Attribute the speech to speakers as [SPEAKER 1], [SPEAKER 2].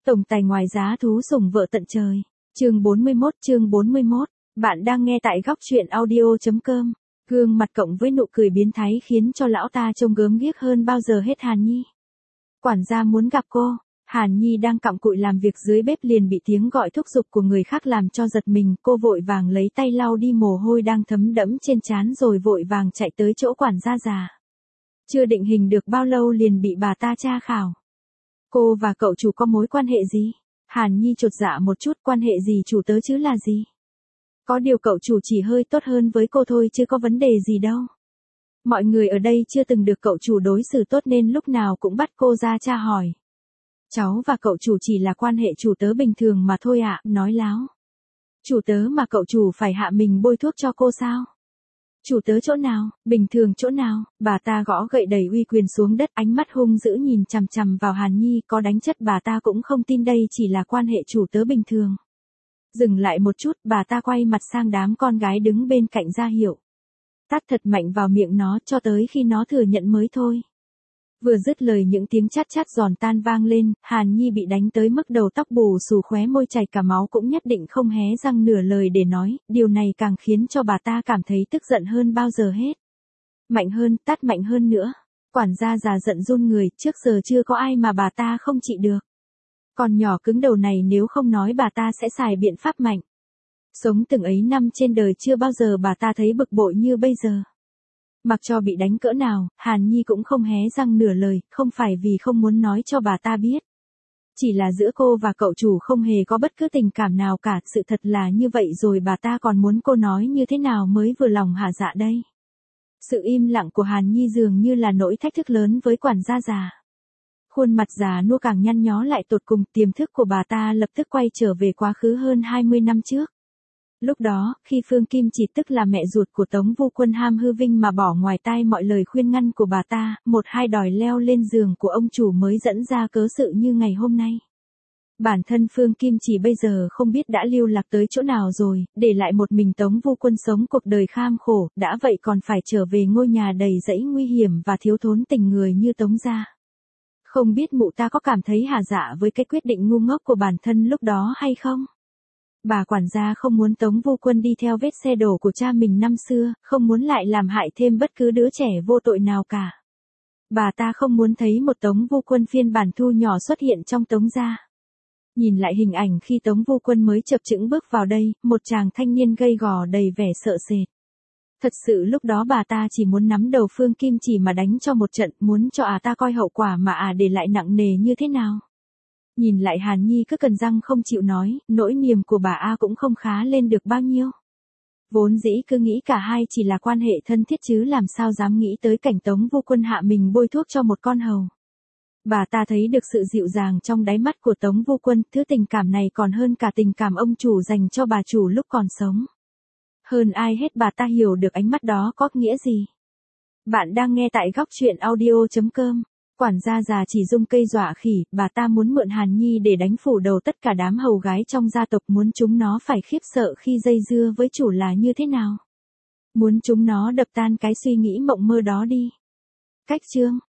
[SPEAKER 1] Tổng tài ngoài giá thú sủng vợ tận trời. Chương 41. Bạn đang nghe tại góc truyện audio.com. Gương mặt cộng với nụ cười biến thái khiến cho lão ta trông gớm ghiếc hơn bao giờ hết. Hàn Nhi. Quản gia muốn gặp cô. Hàn Nhi đang cặm cụi làm việc dưới bếp liền bị tiếng gọi thúc giục của người khác làm cho giật mình. Cô vội vàng lấy tay lau đi mồ hôi đang thấm đẫm trên trán rồi vội vàng chạy tới chỗ quản gia già. Chưa định hình được bao lâu liền bị bà ta tra khảo. Cô và cậu chủ có mối quan hệ gì? Hàn Nhi chột dạ một chút, quan hệ gì chủ tớ chứ là gì? Có điều cậu chủ chỉ hơi tốt hơn với cô thôi chứ có vấn đề gì đâu. Mọi người ở đây chưa từng được cậu chủ đối xử tốt nên lúc nào cũng bắt cô ra tra hỏi. Cháu và cậu chủ chỉ là quan hệ chủ tớ bình thường mà thôi ạ, nói láo. Chủ tớ mà cậu chủ phải hạ mình bôi thuốc cho cô sao? Chủ tớ chỗ nào, bình thường chỗ nào? Bà ta gõ gậy đầy uy quyền xuống đất, ánh mắt hung dữ nhìn chằm chằm vào Hàn Nhi, có đánh chất bà ta cũng không tin đây chỉ là quan hệ chủ tớ bình thường. Dừng lại một chút, bà ta quay mặt sang đám con gái đứng bên cạnh ra hiệu. Tát thật mạnh vào miệng nó cho tới khi nó thừa nhận mới thôi. Vừa dứt lời những tiếng chát chát giòn tan vang lên, Hàn Nhi bị đánh tới mức đầu tóc bù xù, khóe môi chảy cả máu cũng nhất định không hé răng nửa lời để nói, điều này càng khiến cho bà ta cảm thấy tức giận hơn bao giờ hết. Mạnh hơn, tát mạnh hơn nữa. Quản gia già giận run người, trước giờ chưa có ai mà bà ta không trị được. Còn nhỏ cứng đầu này nếu không nói bà ta sẽ xài biện pháp mạnh. Sống từng ấy năm trên đời chưa bao giờ bà ta thấy bực bội như bây giờ. Mặc cho bị đánh cỡ nào, Hàn Nhi cũng không hé răng nửa lời, không phải vì không muốn nói cho bà ta biết. Chỉ là giữa cô và cậu chủ không hề có bất cứ tình cảm nào cả, sự thật là như vậy rồi bà ta còn muốn cô nói như thế nào mới vừa lòng hả dạ đây. Sự im lặng của Hàn Nhi dường như là nỗi thách thức lớn với quản gia già. Khuôn mặt già nua càng nhăn nhó lại tột cùng, tiềm thức của bà ta lập tức quay trở về quá khứ hơn 20 năm trước. Lúc đó, khi Phương Kim Chỉ tức là mẹ ruột của Tống Vu Quân ham hư vinh mà bỏ ngoài tai mọi lời khuyên ngăn của bà ta, một hai đòi leo lên giường của ông chủ mới dẫn ra cớ sự như ngày hôm nay. Bản thân Phương Kim Chỉ bây giờ không biết đã lưu lạc tới chỗ nào rồi, để lại một mình Tống Vu Quân sống cuộc đời kham khổ, đã vậy còn phải trở về ngôi nhà đầy rẫy nguy hiểm và thiếu thốn tình người như Tống gia. Không biết mụ ta có cảm thấy hả dạ với cái quyết định ngu ngốc của bản thân lúc đó hay không? Bà quản gia không muốn Tống Vu Quân đi theo vết xe đổ của cha mình năm xưa, không muốn lại làm hại thêm bất cứ đứa trẻ vô tội nào cả. Bà ta không muốn thấy một Tống Vu Quân phiên bản thu nhỏ xuất hiện trong Tống gia. Nhìn lại hình ảnh khi Tống Vu Quân mới chập chững bước vào đây, một chàng thanh niên gầy gò đầy vẻ sợ sệt. Thật sự lúc đó bà ta chỉ muốn nắm đầu Phương Kim Chỉ mà đánh cho một trận, muốn cho ta coi hậu quả mà để lại nặng nề như thế nào. Nhìn lại Hàn Nhi cứ cần răng không chịu nói, nỗi niềm của bà cũng không khá lên được bao nhiêu. Vốn dĩ cứ nghĩ cả hai chỉ là quan hệ thân thiết chứ làm sao dám nghĩ tới cảnh Tống Vu Quân hạ mình bôi thuốc cho một con hầu. Bà ta thấy được sự dịu dàng trong đáy mắt của Tống Vu Quân, thứ tình cảm này còn hơn cả tình cảm ông chủ dành cho bà chủ lúc còn sống. Hơn ai hết bà ta hiểu được ánh mắt đó có nghĩa gì. Bạn đang nghe tại góc truyện audio.com. Quản gia già chỉ dung cây dọa khỉ, bà ta muốn mượn Hàn Nhi để đánh phủ đầu tất cả đám hầu gái trong gia tộc, muốn chúng nó phải khiếp sợ khi dây dưa với chủ là như thế nào. Muốn chúng nó đập tan cái suy nghĩ mộng mơ đó đi. Cách chương